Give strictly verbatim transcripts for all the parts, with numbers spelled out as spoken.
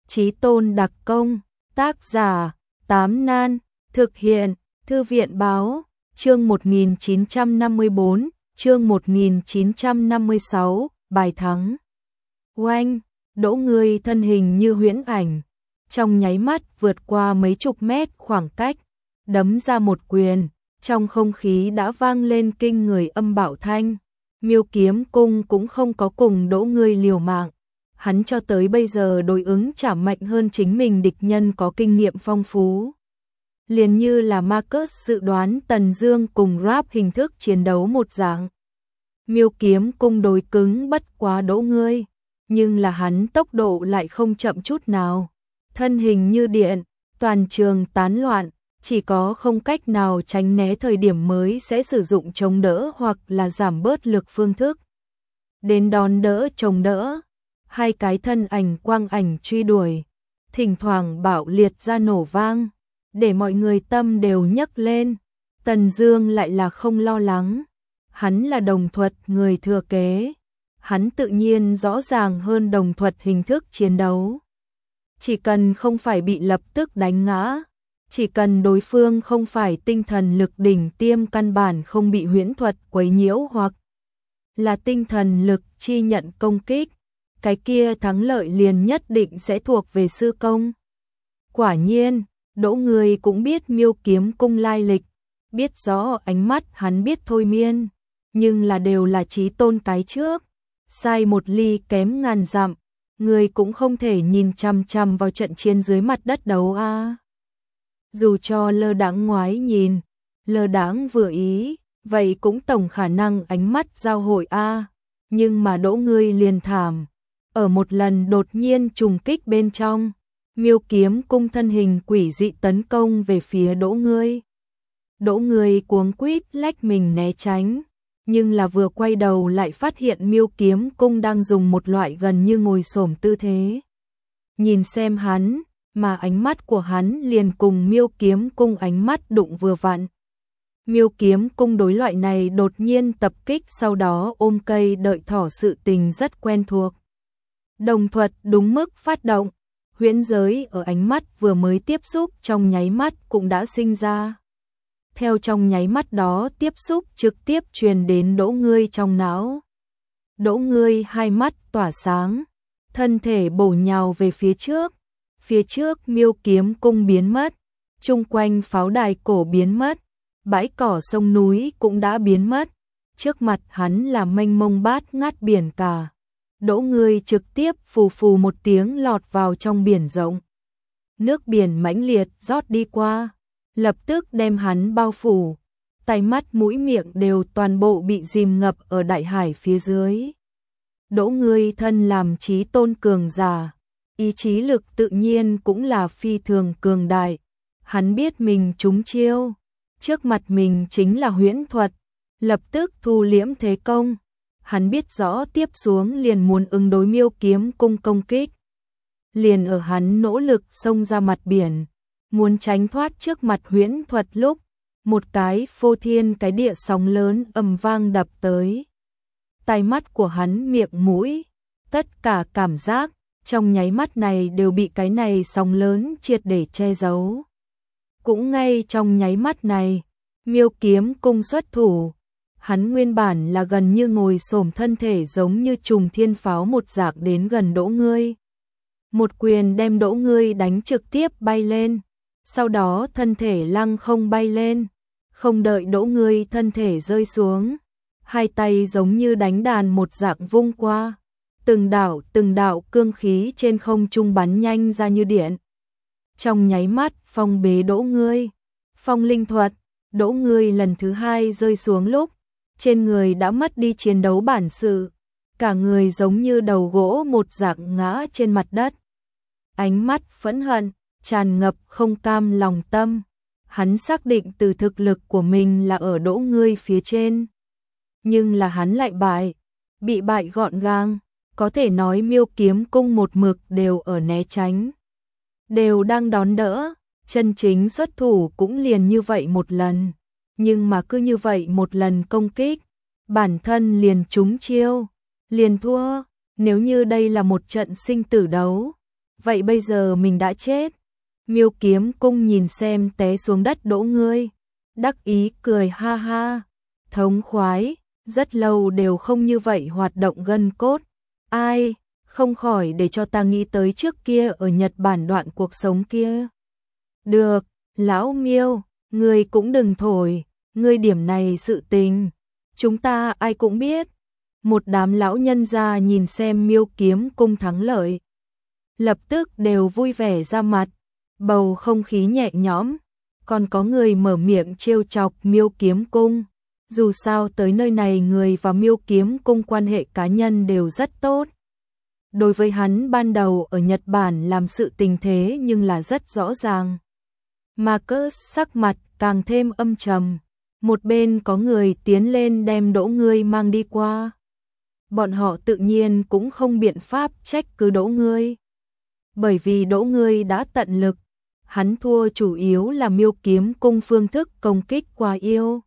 Chí tôn đặc công, tác giả, Tám Nan, thực hiện, Thư viện báo, chương một nghìn chín trăm năm mươi bốn, chương một nghìn chín trăm năm mươi sáu, bài thắng. Oanh, Đỗ Ngươi thân hình như huyễn ảnh, trong nháy mắt vượt qua mấy chục mét khoảng cách, đấm ra một quyền, trong không khí đã vang lên kinh người âm bạo thanh. Miêu Kiếm Cung cũng không có cùng Đỗ Ngươi liều mạng, hắn cho tới bây giờ đối ứng chả mạnh hơn chính mình địch nhân có kinh nghiệm phong phú. Liền như là Marcus dự đoán Tần Dương cùng Rap hình thức chiến đấu một dạng. Miêu Kiếm Cung đối cứng bất quá Đỗ Ngươi, nhưng là hắn tốc độ lại không chậm chút nào. Thân hình như điện, toàn trường tán loạn, chỉ có không cách nào tránh né thời điểm mới sẽ sử dụng chống đỡ hoặc là giảm bớt lực phương thức. Đến đón đỡ chống đỡ, hai cái thân ảnh quang ảnh truy đuổi, thỉnh thoảng bạo liệt ra nổ vang, để mọi người tâm đều nhấc lên. Tần Dương lại là không lo lắng, hắn là đồng thuật người thừa kế, hắn tự nhiên rõ ràng hơn đồng thuật hình thức chiến đấu. Chỉ cần không phải bị lập tức đánh ngã, chỉ cần đối phương không phải tinh thần lực đỉnh tiêm căn bản không bị huyễn thuật quấy nhiễu hoặc là tinh thần lực chi nhận công kích, cái kia thắng lợi liền nhất định sẽ thuộc về sư công. Quả nhiên, Đỗ Ngươi cũng biết Miêu Kiếm Cung lai lịch, biết rõ ánh mắt hắn biết thôi miên, nhưng là đều là chí tôn cái trước, sai một ly kém ngàn dặm, người cũng không thể nhìn chằm chằm vào trận chiến dưới mặt đất đấu a. À. Dù cho lơ đãng ngoái nhìn, lơ đãng vừa ý, vậy cũng tổng khả năng ánh mắt giao hội a, à. Nhưng mà Đỗ Ngươi liền thảm, ở một lần đột nhiên trùng kích bên trong, Miêu Kiếm Cung thân hình quỷ dị tấn công về phía Đỗ Ngươi. Đỗ Ngươi cuống quýt lách mình né tránh, nhưng là vừa quay đầu lại phát hiện Miêu Kiếm Cung đang dùng một loại gần như ngồi xổm tư thế. Nhìn xem hắn, mà ánh mắt của hắn liền cùng Miêu Kiếm Cung ánh mắt đụng vừa vặn. Miêu Kiếm Cung đối loại này đột nhiên tập kích sau đó ôm cây đợi thỏ sự tình rất quen thuộc. Đồng thuật đúng mức phát động, huyễn giới ở ánh mắt vừa mới tiếp xúc trong nháy mắt cũng đã sinh ra. Theo trong nháy mắt đó tiếp xúc trực tiếp truyền đến Đỗ Ngươi trong não. Đỗ Ngươi hai mắt tỏa sáng, thân thể bổ nhào về phía trước. Phía trước Miêu Kiếm Cung biến mất, chung quanh pháo đài cổ biến mất, bãi cỏ sông núi cũng đã biến mất. Trước mặt hắn là mênh mông bát ngát biển cả. Đỗ Ngươi trực tiếp phù phù một tiếng lọt vào trong biển rộng. Nước biển mãnh liệt rót đi qua, lập tức đem hắn bao phủ, tay mắt mũi miệng đều toàn bộ bị dìm ngập ở đại hải phía dưới. Đỗ Ngươi thân làm chí tôn cường giả, ý chí lực tự nhiên cũng là phi thường cường đại. Hắn biết mình trúng chiêu, trước mặt mình chính là huyễn thuật, lập tức thu liễm thế công. Hắn biết rõ tiếp xuống liền muốn ứng đối Miêu Kiếm Cung công kích. Liền ở hắn nỗ lực xông ra mặt biển, muốn tránh thoát trước mặt huyễn thuật lúc, một cái phô thiên cái địa sóng lớn ầm vang đập tới. Tai mắt của hắn miệng mũi, tất cả cảm giác trong nháy mắt này đều bị cái này sóng lớn triệt để che giấu. Cũng ngay trong nháy mắt này, Miêu Kiếm Cung xuất thủ, hắn nguyên bản là gần như ngồi xổm thân thể giống như trùng thiên pháo một dạng đến gần Đỗ Ngươi. Một quyền đem Đỗ Ngươi đánh trực tiếp bay lên, sau đó thân thể lăng không bay lên, không đợi Đỗ Ngươi thân thể rơi xuống, hai tay giống như đánh đàn một dạng vung qua, từng đạo từng đạo cương khí trên không trung bắn nhanh ra như điện. Trong nháy mắt phong bế Đỗ Ngươi, phong linh thuật. Đỗ Ngươi lần thứ hai rơi xuống lúc, trên người đã mất đi chiến đấu bản sự, cả người giống như đầu gỗ một dạng ngã trên mặt đất. Ánh mắt phẫn hận, tràn ngập không cam lòng tâm, hắn xác định từ thực lực của mình là ở Đỗ Ngươi phía trên. Nhưng là hắn lại bại, bị bại gọn gàng, có thể nói Miêu Kiếm Cung một mực đều ở né tránh, đều đang đón đỡ, chân chính xuất thủ cũng liền như vậy một lần. Nhưng mà cứ như vậy một lần công kích, bản thân liền trúng chiêu, liền thua. Nếu như đây là một trận sinh tử đấu, vậy bây giờ mình đã chết. Miêu Kiếm Cung nhìn xem té xuống đất Đỗ Ngươi, đắc ý cười ha ha, thống khoái, rất lâu đều không như vậy hoạt động gân cốt. Ai, không khỏi để cho ta nghĩ tới trước kia ở Nhật Bản đoạn cuộc sống kia. Được, lão Miêu, ngươi cũng đừng thổi, ngươi điểm này sự tình, chúng ta ai cũng biết. Một đám lão nhân gia nhìn xem Miêu Kiếm Cung thắng lợi, lập tức đều vui vẻ ra mặt, bầu không khí nhẹ nhõm, còn có người mở miệng trêu chọc Miêu Kiếm Cung. Dù sao tới nơi này người và Miêu Kiếm Cung quan hệ cá nhân đều rất tốt. Đối với hắn ban đầu ở Nhật Bản làm sự tình thế nhưng là rất rõ ràng. Marcus sắc mặt càng thêm âm trầm, một bên có người tiến lên đem Đỗ Ngươi mang đi qua. Bọn họ tự nhiên cũng không biện pháp trách cứ Đỗ Ngươi, bởi vì Đỗ Ngươi đã tận lực, hắn thua chủ yếu là Miêu Kiếm Cung phương thức công kích quá yếu.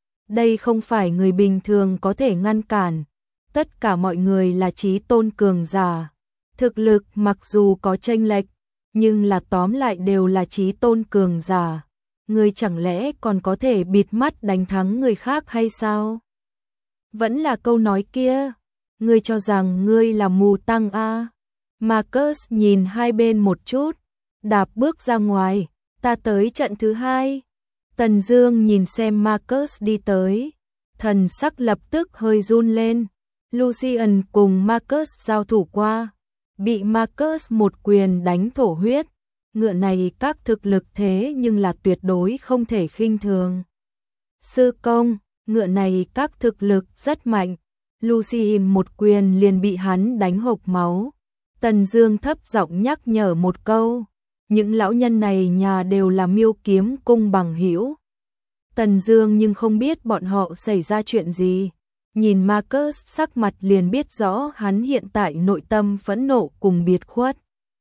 Đây không phải người bình thường có thể ngăn cản, tất cả mọi người là chí tôn cường giả, thực lực mặc dù có chênh lệch, nhưng là tóm lại đều là chí tôn cường giả, ngươi chẳng lẽ còn có thể bịt mắt đánh thắng người khác hay sao? Vẫn là câu nói kia, ngươi cho rằng ngươi là mù tăng a? Marcus nhìn hai bên một chút, đạp bước ra ngoài, ta tới trận thứ hai. Tần Dương nhìn xem Marcus đi tới, thần sắc lập tức hơi run lên. Lucian cùng Marcus giao thủ qua, bị Marcus một quyền đánh thổ huyết. Ngựa này các thực lực thế nhưng là tuyệt đối không thể khinh thường. Sư công, ngựa này các thực lực rất mạnh. Lucian một quyền liền bị hắn đánh hộc máu. Tần Dương thấp giọng nhắc nhở một câu. Những lão nhân này nhà đều là Miêu Kiếm Cung bằng hữu. Tần Dương nhưng không biết bọn họ xảy ra chuyện gì. Nhìn Marcus sắc mặt liền biết rõ hắn hiện tại nội tâm phẫn nộ cùng biệt khuất.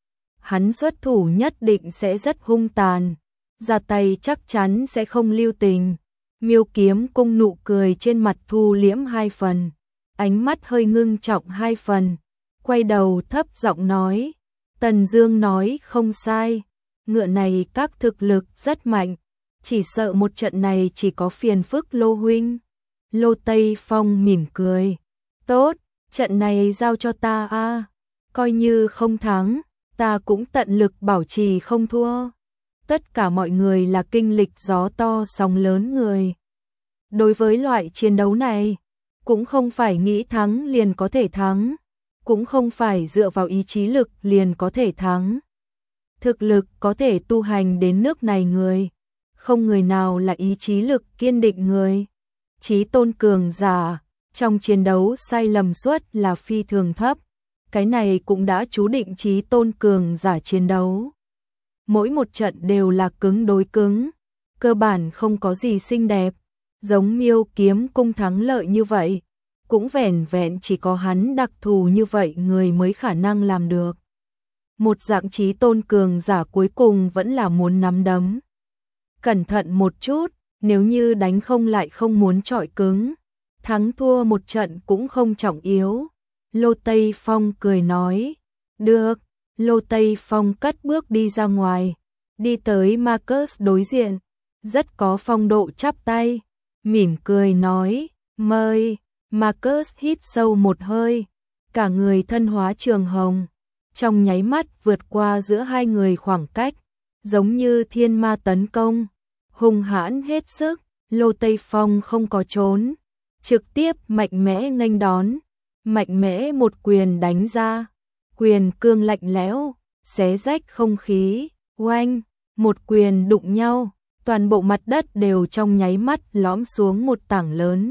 Hắn xuất thủ nhất định sẽ rất hung tàn, ra tay chắc chắn sẽ không lưu tình. Miêu Kiếm Cung nụ cười trên mặt thu liễm hai phần, ánh mắt hơi ngưng trọng hai phần, quay đầu thấp giọng nói, Tần Dương nói không sai, ngựa này các thực lực rất mạnh, chỉ sợ một trận này chỉ có phiền phức Lô huynh. Lô Tây Phong mỉm cười, tốt, trận này giao cho ta a, coi như không thắng, ta cũng tận lực bảo trì không thua. Tất cả mọi người là kinh lịch gió to sóng lớn người. Đối với loại chiến đấu này, cũng không phải nghĩ thắng liền có thể thắng, cũng không phải dựa vào ý chí lực liền có thể thắng. Thực lực có thể tu hành đến nước này người, không người nào là ý chí lực kiên định người. Chí tôn cường giả, trong chiến đấu sai lầm suất là phi thường thấp, cái này cũng đã chú định chí tôn cường giả chiến đấu. Mỗi một trận đều là cứng đối cứng, cơ bản không có gì xinh đẹp, giống Miêu Kiếm Cung thắng lợi như vậy, cũng vẻn vẹn chỉ có hắn đặc thù như vậy người mới khả năng làm được. Một dạng chí tôn cường giả cuối cùng vẫn là muốn nắm đấm. Cẩn thận một chút, nếu như đánh không lại không muốn chọi cứng, thắng thua một trận cũng không trọng yếu. Lô Tây Phong cười nói, được. Lô Tây Phong cất bước đi ra ngoài, đi tới Marcus đối diện, rất có phong độ chắp tay, mỉm cười nói, mời. Marcus hít sâu một hơi, cả người thân hóa trường hồng, trong nháy mắt vượt qua giữa hai người khoảng cách, giống như thiên ma tấn công, hung hãn hết sức. Lô Tây Phong không có trốn, trực tiếp mạnh mẽ nghênh đón, mạnh mẽ một quyền đánh ra, quyền cương lạnh lẽo, xé rách không khí, oanh, một quyền đụng nhau, toàn bộ mặt đất đều trong nháy mắt lõm xuống một tảng lớn.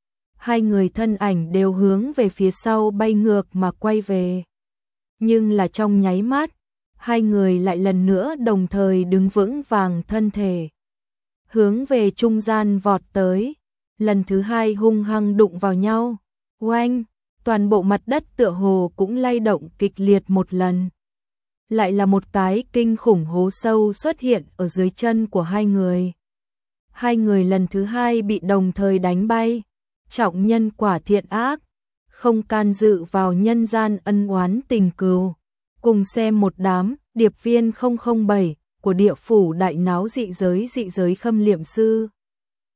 Hai người thân ảnh đều hướng về phía sau bay ngược mà quay về. Nhưng là trong nháy mắt, hai người lại lần nữa đồng thời đứng vững vàng thân thể, hướng về trung gian vọt tới, lần thứ hai hung hăng đụng vào nhau, oanh, toàn bộ mặt đất tựa hồ cũng lay động kịch liệt một lần. Lại là một cái kinh khủng hố sâu xuất hiện ở dưới chân của hai người. Hai người lần thứ hai bị đồng thời đánh bay, trọng nhân quả thiện ác, không can dự vào nhân gian ân oán tình cừu, Cùng xem một đám điệp viên không không bảy của địa phủ đại náo dị giới dị giới khâm liệm sư.